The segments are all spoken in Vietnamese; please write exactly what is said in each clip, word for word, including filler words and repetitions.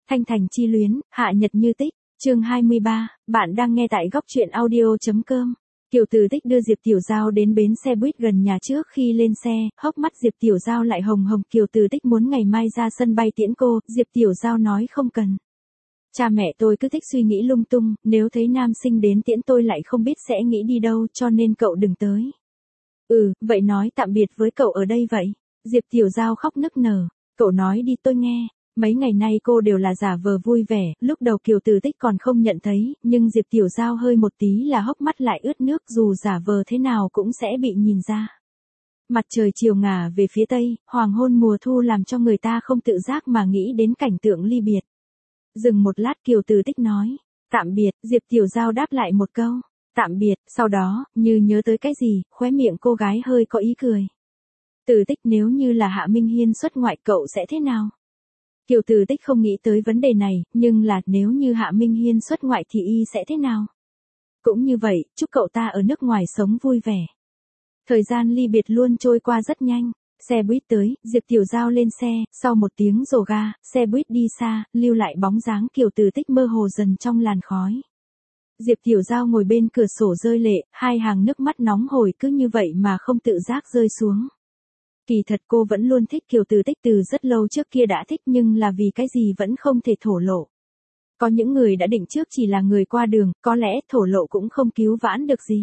Thanh Thành chi luyến, hạ nhật như tích, chương hai mươi ba, bạn đang nghe tại góc truyện audio.com. Kiều Từ Tích đưa Diệp Tiểu Giao đến bến xe buýt gần nhà trước khi lên xe, hốc mắt Diệp Tiểu Giao lại hồng hồng. Kiều Từ Tích muốn ngày mai ra sân bay tiễn cô, Diệp Tiểu Giao nói không cần. Cha mẹ tôi cứ thích suy nghĩ lung tung, nếu thấy nam sinh đến tiễn tôi lại không biết sẽ nghĩ đi đâu, cho nên cậu đừng tới. Ừ, vậy nói tạm biệt với cậu ở đây vậy. Diệp Tiểu Giao khóc nức nở, cậu nói đi tôi nghe. Mấy ngày nay cô đều là giả vờ vui vẻ, lúc đầu Kiều Từ Tích còn không nhận thấy, nhưng Diệp Tiểu Giao hơi một tí là hốc mắt lại ướt nước, dù giả vờ thế nào cũng sẽ bị nhìn ra. Mặt trời chiều ngả về phía tây, hoàng hôn mùa thu làm cho người ta không tự giác mà nghĩ đến cảnh tượng ly biệt. Dừng một lát Kiều Từ Tích nói, tạm biệt, Diệp Tiểu Giao đáp lại một câu, tạm biệt, sau đó, như nhớ tới cái gì, khóe miệng cô gái hơi có ý cười. Từ Tích, nếu như là Hạ Minh Hiên xuất ngoại cậu sẽ thế nào? Kiều Từ Tích không nghĩ tới vấn đề này, nhưng là nếu như Hạ Minh Hiên xuất ngoại thì y sẽ thế nào? Cũng như vậy, chúc cậu ta ở nước ngoài sống vui vẻ. Thời gian ly biệt luôn trôi qua rất nhanh, xe buýt tới, Diệp Tiểu Giao lên xe, sau một tiếng rồ ga, xe buýt đi xa, lưu lại bóng dáng Kiều Từ Tích mơ hồ dần trong làn khói. Diệp Tiểu Giao ngồi bên cửa sổ rơi lệ, hai hàng nước mắt nóng hổi cứ như vậy mà không tự giác rơi xuống. Kỳ thật cô vẫn luôn thích Kiều Từ Tích, từ rất lâu trước kia đã thích, nhưng là vì cái gì vẫn không thể thổ lộ. Có những người đã định trước chỉ là người qua đường, có lẽ thổ lộ cũng không cứu vãn được gì.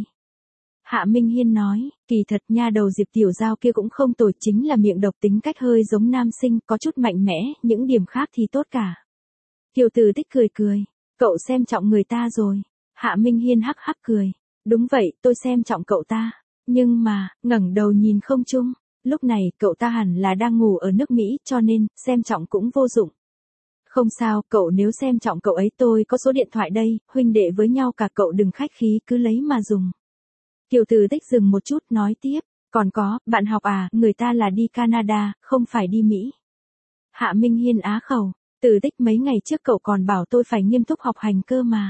Hạ Minh Hiên nói, kỳ thật nha đầu Diệp Tiểu Giao kia cũng không tồi, chính là miệng độc, tính cách hơi giống nam sinh, có chút mạnh mẽ, những điểm khác thì tốt cả. Kiều Từ Tích cười cười, cậu xem trọng người ta rồi. Hạ Minh Hiên hắc hắc cười, đúng vậy, tôi xem trọng cậu ta. Nhưng mà, ngẩng đầu nhìn không trung. Lúc này, cậu ta hẳn là đang ngủ ở nước Mỹ, cho nên, xem trọng cũng vô dụng. Không sao, cậu nếu xem trọng cậu ấy tôi có số điện thoại đây, huynh đệ với nhau cả, cậu đừng khách khí cứ lấy mà dùng. Kiều Từ Tích dừng một chút nói tiếp, còn có, bạn học à, người ta là đi Canada, không phải đi Mỹ. Hạ Minh Hiên á khẩu, Từ Tích mấy ngày trước cậu còn bảo tôi phải nghiêm túc học hành cơ mà.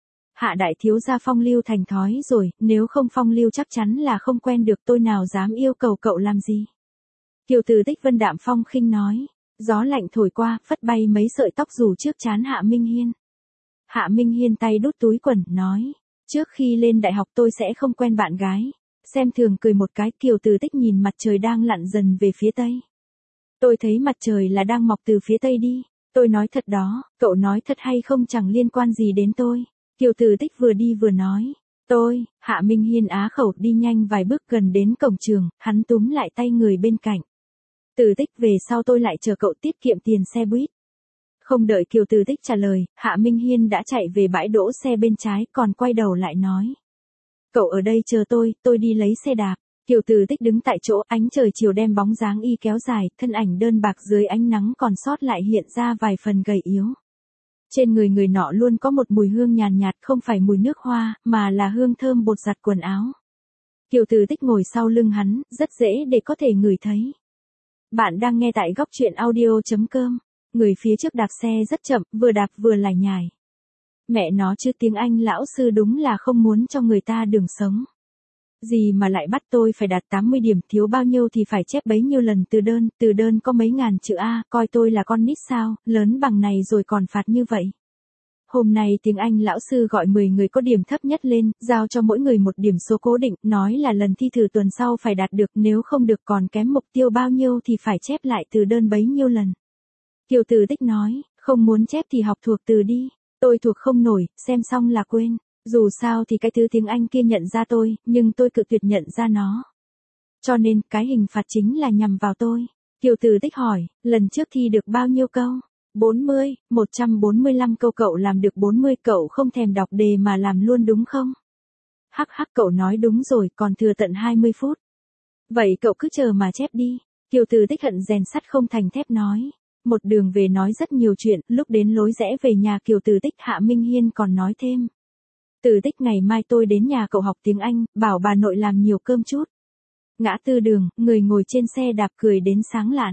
Hạ đại thiếu gia phong lưu thành thói rồi, nếu không phong lưu chắc chắn là không quen được, tôi nào dám yêu cầu cậu làm gì. Kiều Từ Tích vân đạm phong khinh nói, gió lạnh thổi qua, phất bay mấy sợi tóc rủ trước trán Hạ Minh Hiên. Hạ Minh Hiên tay đút túi quần, nói, trước khi lên đại học tôi sẽ không quen bạn gái. Xem thường cười một cái, Kiều Từ Tích nhìn mặt trời đang lặn dần về phía tây. Tôi thấy mặt trời là đang mọc từ phía tây đi, tôi nói thật đó, cậu nói thật hay không chẳng liên quan gì đến tôi. Kiều Từ Tích vừa đi vừa nói, tôi, Hạ Minh Hiên á khẩu đi nhanh vài bước gần đến cổng trường, hắn túm lại tay người bên cạnh. Từ Tích, về sau tôi lại chờ cậu tiết kiệm tiền xe buýt. Không đợi Kiều Từ Tích trả lời, Hạ Minh Hiên đã chạy về bãi đỗ xe bên trái, còn quay đầu lại nói. Cậu ở đây chờ tôi, tôi đi lấy xe đạp. Kiều Từ Tích đứng tại chỗ, ánh trời chiều đem bóng dáng y kéo dài, thân ảnh đơn bạc dưới ánh nắng còn sót lại hiện ra vài phần gầy yếu. Trên người người nọ luôn có một mùi hương nhàn nhạt, không phải mùi nước hoa, mà là hương thơm bột giặt quần áo. Kiều Từ Tích ngồi sau lưng hắn, rất dễ để có thể ngửi thấy. Bạn đang nghe tại góc truyện audio.com. Người phía trước đạp xe rất chậm, vừa đạp vừa lải nhải. Mẹ nó chứ, tiếng Anh lão sư đúng là không muốn cho người ta đường sống. Gì mà lại bắt tôi phải đạt tám mươi điểm, thiếu bao nhiêu thì phải chép bấy nhiêu lần từ đơn, từ đơn có mấy ngàn chữ A, coi tôi là con nít sao, lớn bằng này rồi còn phạt như vậy. Hôm nay tiếng Anh lão sư gọi mười người có điểm thấp nhất lên, giao cho mỗi người một điểm số cố định, nói là lần thi thử tuần sau phải đạt được, nếu không được còn kém mục tiêu bao nhiêu thì phải chép lại từ đơn bấy nhiêu lần. Kiều Từ Tích nói, không muốn chép thì học thuộc từ đi, tôi thuộc không nổi, xem xong là quên. Dù sao thì cái thứ tiếng Anh kia nhận ra tôi, nhưng tôi cự tuyệt nhận ra nó. Cho nên, cái hình phạt chính là nhằm vào tôi. Kiều Từ Tích hỏi, lần trước thi được bao nhiêu câu? bốn mươi, một trăm bốn mươi lăm câu, cậu làm được bốn mươi, cậu không thèm đọc đề mà làm luôn đúng không? Hắc hắc, cậu nói đúng rồi, còn thừa tận hai mươi phút. Vậy cậu cứ chờ mà chép đi. Kiều Từ Tích hận rèn sắt không thành thép nói. Một đường về nói rất nhiều chuyện, lúc đến lối rẽ về nhà Kiều Từ Tích, Hạ Minh Hiên còn nói thêm. Từ Tích, ngày mai tôi đến nhà cậu học tiếng Anh, bảo bà nội làm nhiều cơm chút. Ngã tư đường, người ngồi trên xe đạp cười đến sáng lạn.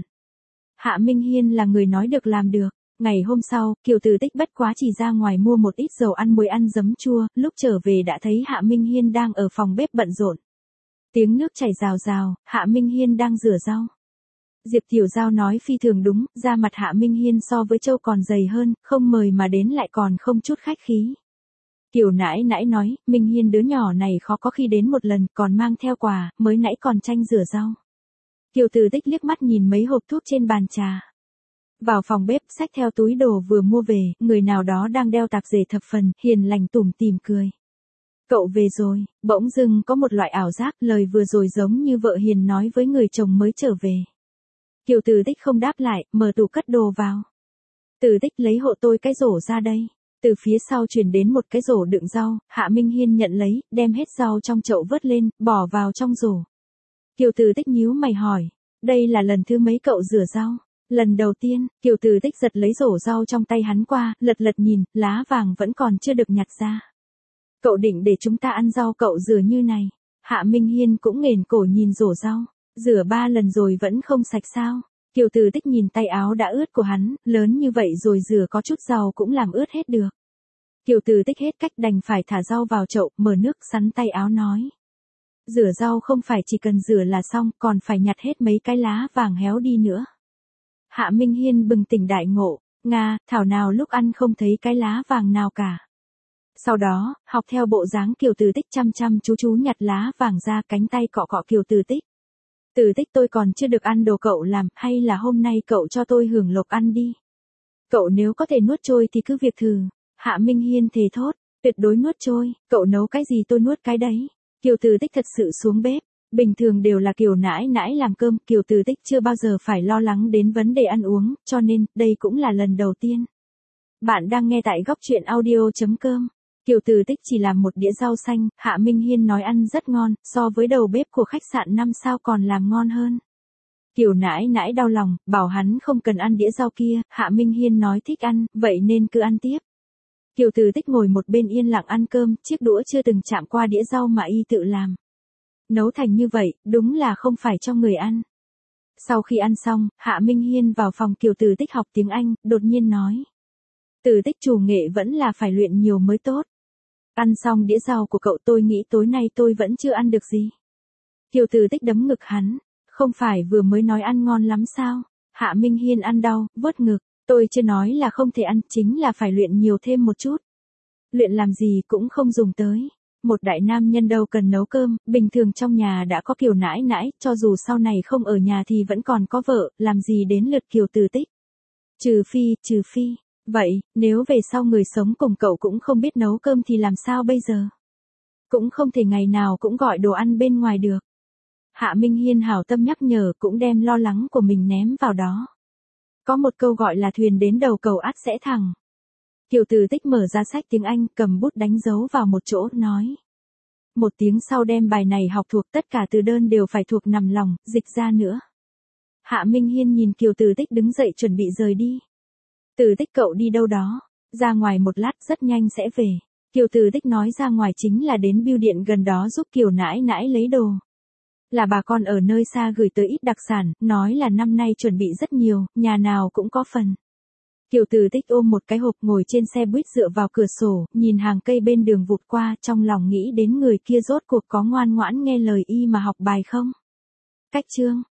Hạ Minh Hiên là người nói được làm được. Ngày hôm sau, Kiều Từ Tích bất quá chỉ ra ngoài mua một ít dầu ăn muối ăn giấm chua, lúc trở về đã thấy Hạ Minh Hiên đang ở phòng bếp bận rộn. Tiếng nước chảy rào rào, Hạ Minh Hiên đang rửa rau. Diệp Tiểu Giao nói phi thường đúng, da mặt Hạ Minh Hiên so với Châu còn dày hơn, không mời mà đến lại còn không chút khách khí. Kiều nãi nãi nói, Minh Hiên đứa nhỏ này khó có khi đến một lần, còn mang theo quà, mới nãy còn tranh rửa rau. Kiều Từ Tích liếc mắt nhìn mấy hộp thuốc trên bàn trà. Vào phòng bếp, xách theo túi đồ vừa mua về, người nào đó đang đeo tạp dề thập phần, hiền lành tủm tỉm cười. Cậu về rồi, bỗng dưng có một loại ảo giác, lời vừa rồi giống như vợ hiền nói với người chồng mới trở về. Kiều Từ Tích không đáp lại, mở tủ cất đồ vào. Từ Tích lấy hộ tôi cái rổ ra đây. Từ phía sau truyền đến một cái rổ đựng rau, Hạ Minh Hiên nhận lấy, đem hết rau trong chậu vớt lên, bỏ vào trong rổ. Kiều Từ Tích nhíu mày hỏi, đây là lần thứ mấy cậu rửa rau? Lần đầu tiên, Kiều Từ Tích giật lấy rổ rau trong tay hắn qua, lật lật nhìn, lá vàng vẫn còn chưa được nhặt ra. Cậu định để chúng ta ăn rau cậu rửa như này. Hạ Minh Hiên cũng nghển cổ nhìn rổ rau, rửa ba lần rồi vẫn không sạch sao? Kiều Từ Tích nhìn tay áo đã ướt của hắn, lớn như vậy rồi rửa có chút rau cũng làm ướt hết được. Kiều Từ Tích hết cách đành phải thả rau vào chậu, mở nước sắn tay áo nói. Rửa rau không phải chỉ cần rửa là xong, còn phải nhặt hết mấy cái lá vàng héo đi nữa. Hạ Minh Hiên bừng tỉnh đại ngộ, Nga, thảo nào lúc ăn không thấy cái lá vàng nào cả. Sau đó, học theo bộ dáng Kiều Từ Tích chăm chăm chú chú nhặt lá vàng ra, cánh tay cọ cọ Kiều Từ Tích. Từ Tích tôi còn chưa được ăn đồ cậu làm, hay là hôm nay cậu cho tôi hưởng lộc ăn đi. Cậu nếu có thể nuốt trôi thì cứ việc thử. Hạ Minh Hiên thề thốt, tuyệt đối nuốt trôi, cậu nấu cái gì tôi nuốt cái đấy. Kiều Từ Tích thật sự xuống bếp, bình thường đều là Kiều nãi nãi làm cơm, Kiều Từ Tích chưa bao giờ phải lo lắng đến vấn đề ăn uống, cho nên, đây cũng là lần đầu tiên. Bạn đang nghe tại góc truyện audio.com. Kiều Từ Tích chỉ làm một đĩa rau xanh, Hạ Minh Hiên nói ăn rất ngon, so với đầu bếp của khách sạn năm sao còn làm ngon hơn. Kiều nãi nãi đau lòng, bảo hắn không cần ăn đĩa rau kia, Hạ Minh Hiên nói thích ăn, vậy nên cứ ăn tiếp. Kiều Từ Tích ngồi một bên yên lặng ăn cơm, chiếc đũa chưa từng chạm qua đĩa rau mà y tự làm. Nấu thành như vậy, đúng là không phải cho người ăn. Sau khi ăn xong, Hạ Minh Hiên vào phòng Kiều Từ Tích học tiếng Anh, đột nhiên nói. Từ Tích chủ nghệ vẫn là phải luyện nhiều mới tốt. Ăn xong đĩa rau của cậu tôi nghĩ tối nay tôi vẫn chưa ăn được gì. Kiều Từ Tích đấm ngực hắn, không phải vừa mới nói ăn ngon lắm sao? Hạ Minh Hiên ăn đau, vớt ngực, tôi chưa nói là không thể ăn, chính là phải luyện nhiều thêm một chút. Luyện làm gì cũng không dùng tới. Một đại nam nhân đâu cần nấu cơm, bình thường trong nhà đã có Kiều nãi nãi, cho dù sau này không ở nhà thì vẫn còn có vợ, làm gì đến lượt Kiều Từ Tích. Trừ phi, trừ phi. Vậy, nếu về sau người sống cùng cậu cũng không biết nấu cơm thì làm sao bây giờ? Cũng không thể ngày nào cũng gọi đồ ăn bên ngoài được. Hạ Minh Hiên hảo tâm nhắc nhở, cũng đem lo lắng của mình ném vào đó. Có một câu gọi là thuyền đến đầu cầu ắt sẽ thẳng. Kiều Từ Tích mở ra sách tiếng Anh, cầm bút đánh dấu vào một chỗ, nói. Một tiếng sau đem bài này học thuộc, tất cả từ đơn đều phải thuộc nằm lòng, dịch ra nữa. Hạ Minh Hiên nhìn Kiều Từ Tích đứng dậy chuẩn bị rời đi. Từ Tích cậu đi đâu đó? Ra ngoài một lát rất nhanh sẽ về. Kiều Từ Tích nói ra ngoài chính là đến bưu điện gần đó giúp Kiều nãi nãi lấy đồ. Là bà con ở nơi xa gửi tới ít đặc sản, nói là năm nay chuẩn bị rất nhiều, nhà nào cũng có phần. Kiều Từ Tích ôm một cái hộp ngồi trên xe buýt dựa vào cửa sổ, nhìn hàng cây bên đường vụt qua, trong lòng nghĩ đến người kia rốt cuộc có ngoan ngoãn nghe lời y mà học bài không? Cách chương